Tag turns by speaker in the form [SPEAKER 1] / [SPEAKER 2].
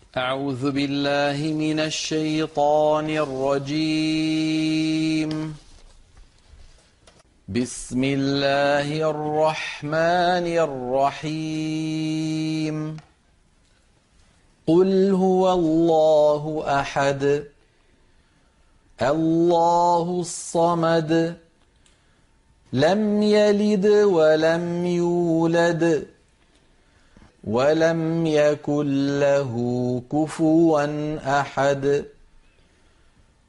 [SPEAKER 1] أعوذ بالله من الشيطان الرجيم. بسم الله الرحمن الرحيم. قل هو الله أحد الله الصمد لم يلد ولم يولد ولم يكن له كفوا أحد.